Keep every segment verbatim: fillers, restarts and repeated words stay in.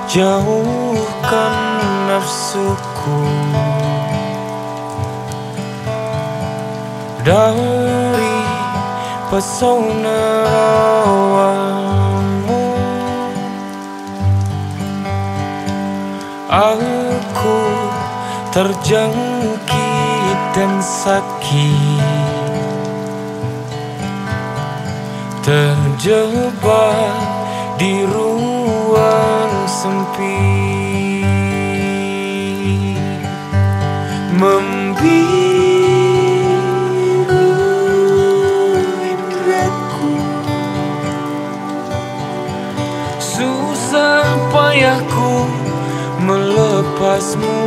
Jauhkan nafsuku dari pesona rawamu. Aku terjangkit dan sakit, terjebak di ruang sempit, membiru indraku. Susah payahku melepasmu,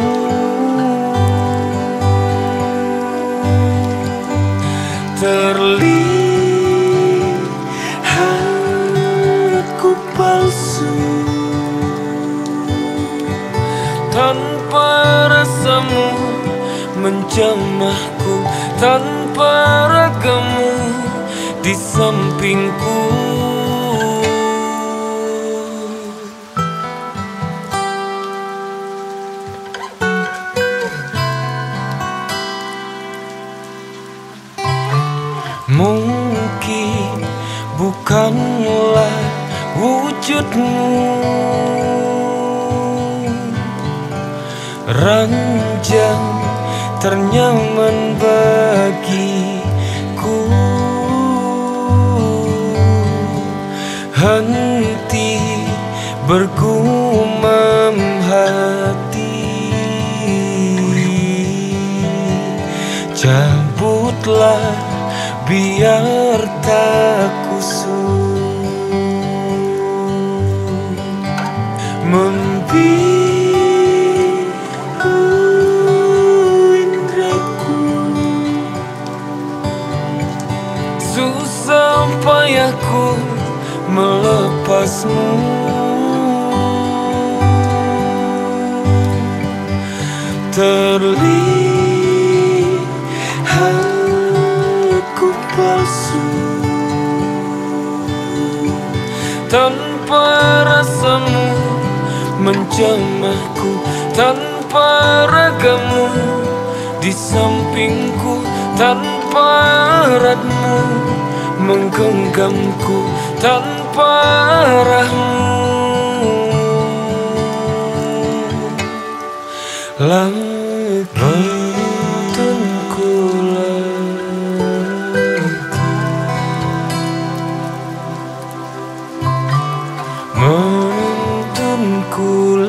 terlihat ku palsu. Tanpa rasamu menjamahku, tanpa ragamu di sampingku. Mungkin bukanlah wujudmu ranjang ternyaman bagiku, henti bergumam hati. Cabutlah biar tak kusut, membiru indraku. Susah payahku melepasmu, terlihat palsu. Tanpa rasamu menjamahku, tanpa ragamu di sampingku, tanpa eratmu menggenggamku, tanpa arahmu. Lagi menuntunku menuntunku